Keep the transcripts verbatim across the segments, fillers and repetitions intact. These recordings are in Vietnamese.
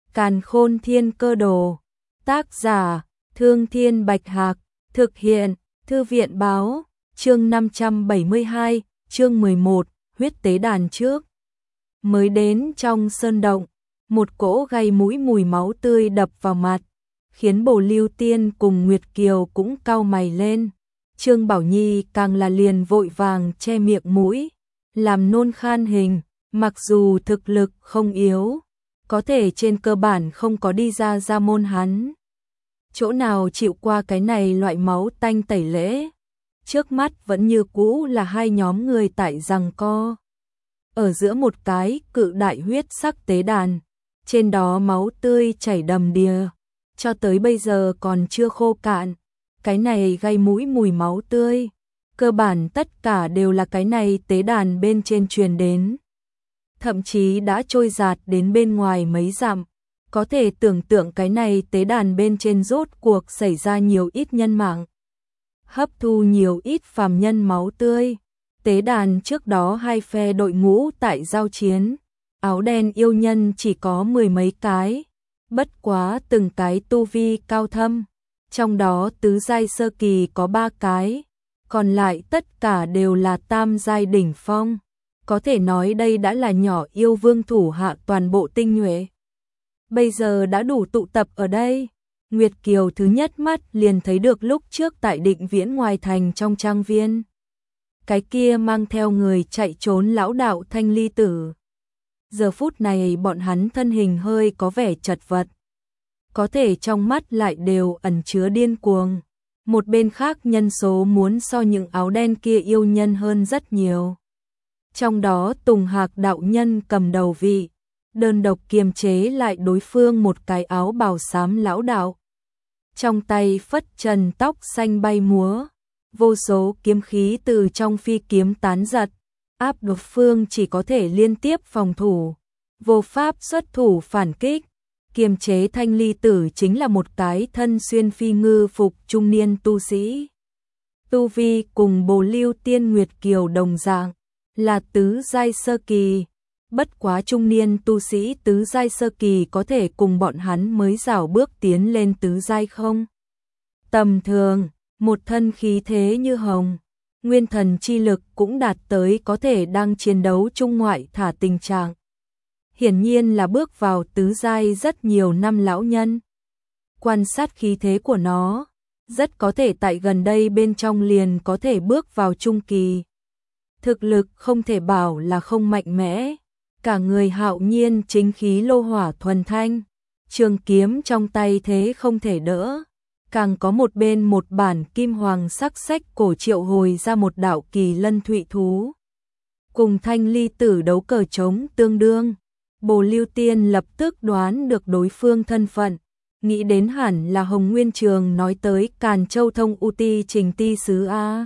Càn Khôn Thiên Cơ Đồ. Tác giả: Thương Thiên Bạch Hạc. Thực hiện: Thư viện báo. Chương năm trăm bảy mươi hai, chương mười một, huyết tế đàn trước. Mới đến trong sơn động, một cỗ gây mũi mùi máu tươi đập vào mặt, khiến Bồ Lưu Tiên cùng Nguyệt Kiều cũng cau mày lên. Trương Bảo Nhi càng là liền vội vàng che miệng mũi, làm nôn khan hình, mặc dù thực lực không yếu, có thể trên cơ bản không có đi ra gia môn hắn. Chỗ nào chịu qua cái này loại máu tanh tẩy lễ. Trước mắt vẫn như cũ là hai nhóm người tại giằng co. Ở giữa một cái cự đại huyết sắc tế đàn, trên đó máu tươi chảy đầm đìa, cho tới bây giờ còn chưa khô cạn. Cái này gây mũi mùi máu tươi, cơ bản tất cả đều là cái này tế đàn bên trên truyền đến. Thậm chí đã trôi dạt đến bên ngoài mấy dặm, có thể tưởng tượng cái này tế đàn bên trên rốt cuộc xảy ra nhiều ít nhân mạng, hấp thu nhiều ít phàm nhân máu tươi. Tế đàn trước đó hai phe đội ngũ tại giao chiến, áo đen yêu nhân chỉ có mười mấy cái, bất quá từng cái tu vi cao thâm, trong đó tứ giai sơ kỳ có ba cái, còn lại tất cả đều là tam giai đỉnh phong, có thể nói đây đã là nhỏ yêu vương thủ hạ toàn bộ tinh nhuệ. Bây giờ đã đủ tụ tập ở đây. Nguyệt Kiều thứ nhất mắt liền thấy được lúc trước tại Định Viễn ngoài thành trong trang viên, cái kia mang theo người chạy trốn lão đạo Thanh Ly Tử. Giờ phút này bọn hắn thân hình hơi có vẻ chật vật, có thể trong mắt lại đều ẩn chứa điên cuồng. Một bên khác nhân số muốn so những áo đen kia yêu nhân hơn rất nhiều. Trong đó Tùng Hạc đạo nhân cầm đầu vị, đơn độc kiềm chế lại đối phương một cái áo bào xám lão đạo. Trong tay phất trần tóc xanh bay múa, vô số kiếm khí từ trong phi kiếm tán giật, áp đối phương chỉ có thể liên tiếp phòng thủ, vô pháp xuất thủ phản kích. Kiềm chế Thanh Ly Tử chính là một cái thân xuyên phi ngư phục trung niên tu sĩ. Tu vi cùng Bồ Lưu Tiên Nguyệt Kiều đồng dạng, là tứ giai sơ kỳ. Bất quá trung niên tu sĩ tứ giai sơ kỳ có thể cùng bọn hắn mới rảo bước tiến lên tứ giai không? Tầm thường, một thân khí thế như hồng, nguyên thần chi lực cũng đạt tới có thể đang chiến đấu trung ngoại thả tình trạng. Hiển nhiên là bước vào tứ giai rất nhiều năm lão nhân. Quan sát khí thế của nó, rất có thể tại gần đây bên trong liền có thể bước vào trung kỳ. Thực lực không thể bảo là không mạnh mẽ, cả người hạo nhiên chính khí lô hỏa thuần thanh, trường kiếm trong tay thế không thể đỡ, càng có một bên một bản kim hoàng sắc sách cổ triệu hồi ra một đạo kỳ lân thụy thú. Cùng Thanh Ly Tử đấu cờ trống tương đương, Bồ Lưu Tiên lập tức đoán được đối phương thân phận, nghĩ đến hẳn là Hồng Nguyên Trường nói tới Càn Châu Thông U Ti Trình Ti Sứ A.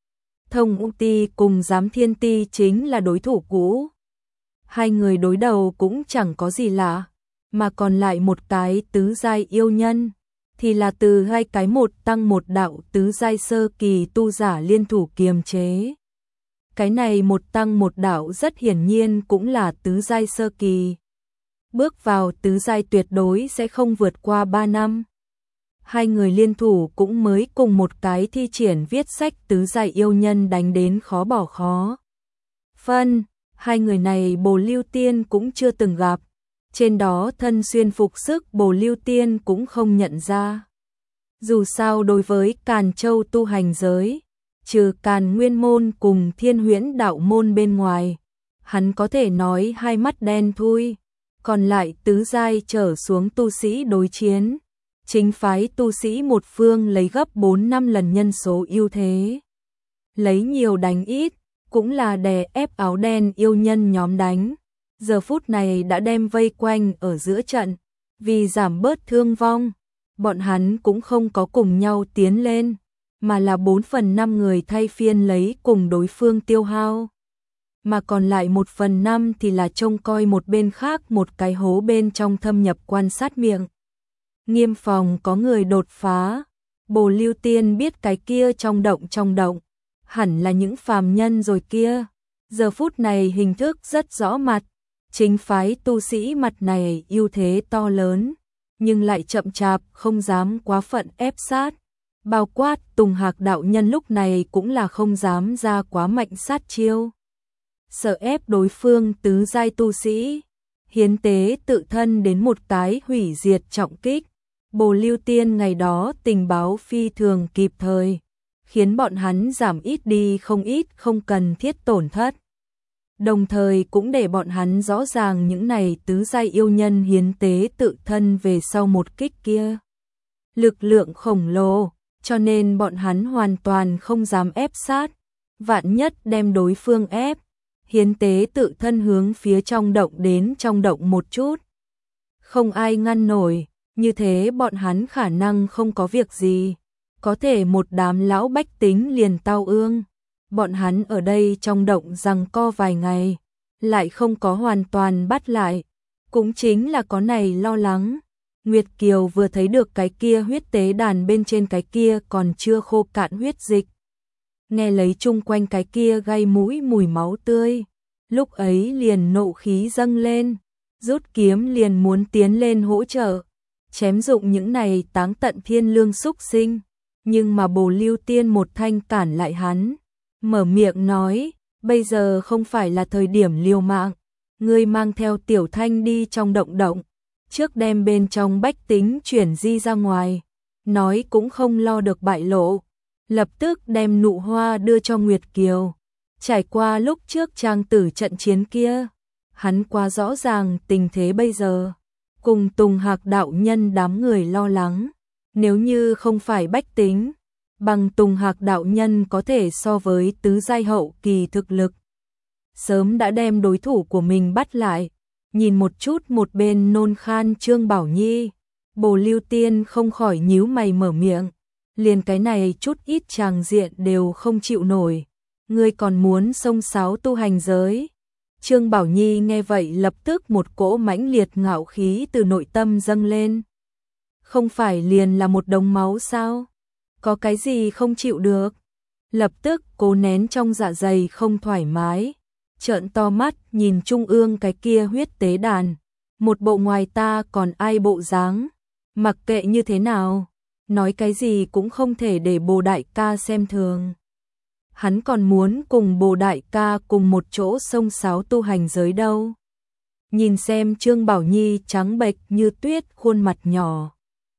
Thông U Ti cùng Giám Thiên Ti chính là đối thủ cũ. Hai người đối đầu cũng chẳng có gì lạ, mà còn lại một cái tứ giai yêu nhân, thì là từ hai cái một tăng một đạo tứ giai sơ kỳ tu giả liên thủ kiềm chế. Cái này một tăng một đạo rất hiển nhiên cũng là tứ giai sơ kỳ. Bước vào tứ giai tuyệt đối sẽ không vượt qua ba năm. Hai người liên thủ cũng mới cùng một cái thi triển viết sách tứ giai yêu nhân đánh đến khó bỏ khó phân. Hai người này Bồ Lưu Tiên cũng chưa từng gặp, trên đó thân xuyên phục sức Bồ Lưu Tiên cũng không nhận ra. Dù sao đối với Càn Châu tu hành giới, trừ Càn Nguyên môn cùng Thiên Huyễn đạo môn bên ngoài, hắn có thể nói hai mắt đen thui, còn lại tứ giai trở xuống tu sĩ đối chiến, chính phái tu sĩ một phương lấy gấp bốn năm lần nhân số ưu thế. Lấy nhiều đánh ít, cũng là đè ép áo đen yêu nhân nhóm đánh. Giờ phút này đã đem vây quanh ở giữa trận, vì giảm bớt thương vong, bọn hắn cũng không có cùng nhau tiến lên, mà là bốn phần năm người thay phiên lấy cùng đối phương tiêu hao. Mà còn lại một phần năm thì là trông coi một bên khác một cái hố bên trong thâm nhập quan sát miệng. Nghiêm phòng có người đột phá, Bồ Lưu Tiên biết cái kia trong động trong động, hẳn là những phàm nhân rồi kia. Giờ phút này hình thức rất rõ mặt, Chính phái tu sĩ mặt này ưu thế to lớn, nhưng lại chậm chạp không dám quá phận ép sát. Bao quát Tùng Hạc đạo nhân lúc này cũng là không dám ra quá mạnh sát chiêu. Sợ ép đối phương tứ giai tu sĩ, hiến tế tự thân đến một cái hủy diệt trọng kích. Bồ Lưu Tiên ngày đó tình báo phi thường kịp thời, khiến bọn hắn giảm ít đi không ít không cần thiết tổn thất. Đồng thời cũng để bọn hắn rõ ràng những này tứ giai yêu nhân hiến tế tự thân về sau một kích kia. Lực lượng khổng lồ, cho nên bọn hắn hoàn toàn không dám ép sát, vạn nhất đem đối phương ép, hiến tế tự thân hướng phía trong động đến trong động một chút. Không ai ngăn nổi, như thế bọn hắn khả năng không có việc gì, có thể một đám lão bách tính liền tao ương. Bọn hắn ở đây trong động giằng co vài ngày, lại không có hoàn toàn bắt lại, cũng chính là có này lo lắng. Nguyệt Kiều vừa thấy được cái kia huyết tế đàn bên trên cái kia còn chưa khô cạn huyết dịch. Nghe lấy chung quanh cái kia gây mũi mùi máu tươi, lúc ấy liền nộ khí dâng lên, rút kiếm liền muốn tiến lên hỗ trợ, chém dụng những này táng tận thiên lương xúc sinh, nhưng mà Bồ Lưu Tiên một thanh cản lại hắn, mở miệng nói, bây giờ không phải là thời điểm liều mạng, ngươi mang theo Tiểu Thanh đi trong động động, trước đem bên trong bách tính chuyển di ra ngoài, nói cũng không lo được bại lộ, lập tức đem nụ hoa đưa cho Nguyệt Kiều. Trải qua lúc trước trang tử trận chiến kia, hắn quá rõ ràng tình thế bây giờ, cùng Tùng Hạc đạo nhân đám người lo lắng, nếu như không phải bách tính, bằng Tùng Hạc đạo nhân có thể so với tứ giai hậu kỳ thực lực, sớm đã đem đối thủ của mình bắt lại. Nhìn một chút một bên nôn khan Trương Bảo Nhi, Bồ Lưu Tiên không khỏi nhíu mày mở miệng, liền cái này chút ít tràng diện đều không chịu nổi, ngươi còn muốn xông xáo tu hành giới. Trương Bảo Nhi nghe vậy lập tức một cỗ mãnh liệt ngạo khí từ nội tâm dâng lên. Không phải liền là một đống máu sao? Có cái gì không chịu được? Lập tức cố nén trong dạ dày không thoải mái, trợn to mắt nhìn trung ương cái kia huyết tế đàn, một bộ ngoài ta còn ai bộ dáng, mặc kệ như thế nào, nói cái gì cũng không thể để Bồ đại ca xem thường. Hắn còn muốn cùng Bồ đại ca cùng một chỗ xông xáo tu hành giới đâu. Nhìn xem Trương Bảo Nhi trắng bệch như tuyết khuôn mặt nhỏ,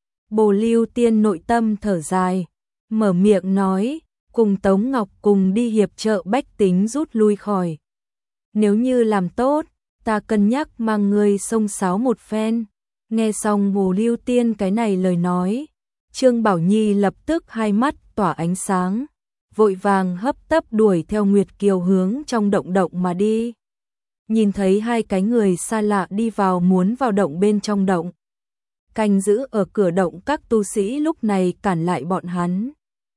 Bồ Lưu Tiên nội tâm thở dài, mở miệng nói, cùng Tống Ngọc cùng đi hiệp trợ bách tính rút lui khỏi. Nếu như làm tốt, ta cân nhắc mang ngươi xông xáo một phen. Nghe xong Bồ Lưu Tiên cái này lời nói, Trương Bảo Nhi lập tức hai mắt tỏa ánh sáng, vội vàng hấp tấp đuổi theo Nguyệt Kiều hướng trong động động mà đi. Nhìn thấy hai cái người xa lạ đi vào muốn vào động bên trong động. Canh giữ ở cửa động các tu sĩ lúc này cản lại bọn hắn.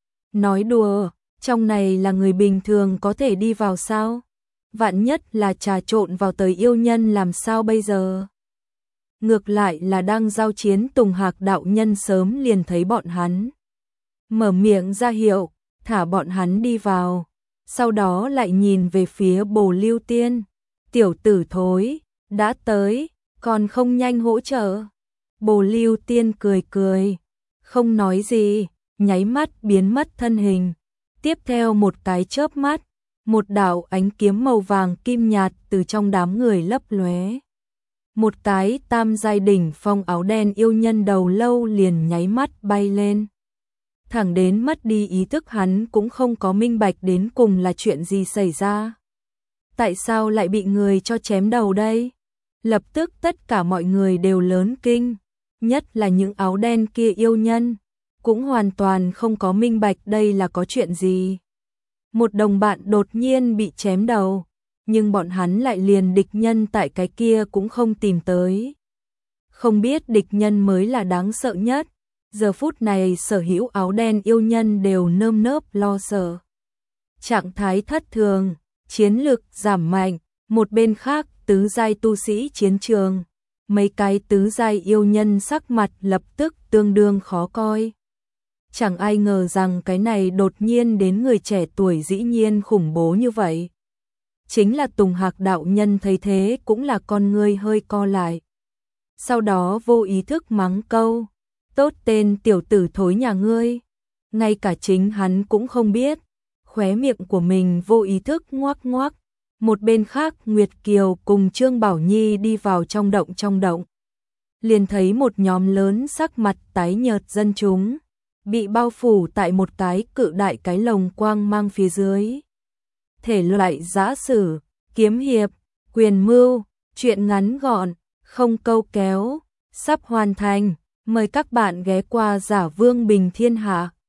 Nói đùa, trong này là người bình thường có thể đi vào sao? Vạn nhất là trà trộn vào tới yêu nhân làm sao bây giờ? Ngược lại là đang giao chiến Tùng Hạc đạo nhân sớm liền thấy bọn hắn. Mở miệng ra hiệu, thả bọn hắn đi vào. Sau đó lại nhìn về phía Bồ Lưu Tiên. Tiểu tử thối, đã tới, còn không nhanh hỗ trợ. Bồ Lưu Tiên cười cười, không nói gì, nháy mắt biến mất thân hình. Tiếp theo một cái chớp mắt, một đạo ánh kiếm màu vàng kim nhạt từ trong đám người lấp lóe. Một cái tam giai đỉnh phong áo đen yêu nhân đầu lâu liền nháy mắt bay lên. Thẳng đến mất đi ý thức hắn cũng không có minh bạch đến cùng là chuyện gì xảy ra. Tại sao lại bị người cho chém đầu đây? Lập tức tất cả mọi người đều lớn kinh, nhất là những áo đen kia yêu nhân, cũng hoàn toàn không có minh bạch đây là có chuyện gì. Một đồng bạn đột nhiên bị chém đầu, nhưng bọn hắn lại liền địch nhân tại cái kia cũng không tìm tới. Không biết địch nhân mới là đáng sợ nhất, giờ phút này sở hữu áo đen yêu nhân đều nơm nớp lo sợ. Trạng thái thất thường, chiến lực giảm mạnh, một bên khác tứ giai tu sĩ chiến trường, mấy cái tứ giai yêu nhân sắc mặt lập tức tương đương khó coi. Chẳng ai ngờ rằng cái này đột nhiên đến người trẻ tuổi dĩ nhiên khủng bố như vậy. chính là Tùng Hạc đạo nhân thấy thế cũng là con ngươi hơi co lại. Sau đó vô ý thức mắng câu, tốt tên tiểu tử thối nhà ngươi, ngay cả chính hắn cũng không biết, khóe miệng của mình vô ý thức ngoác ngoác. Một bên khác Nguyệt Kiều cùng Trương Bảo Nhi đi vào trong động trong động. Liền thấy một nhóm lớn sắc mặt tái nhợt dân chúng, bị bao phủ tại một cái cự đại cái lồng quang mang phía dưới. Thể loại giã sử, kiếm hiệp, quyền mưu, truyện ngắn gọn, không câu kéo, sắp hoàn thành. Mời các bạn ghé qua Giả Vương Bình Thiên Hạ.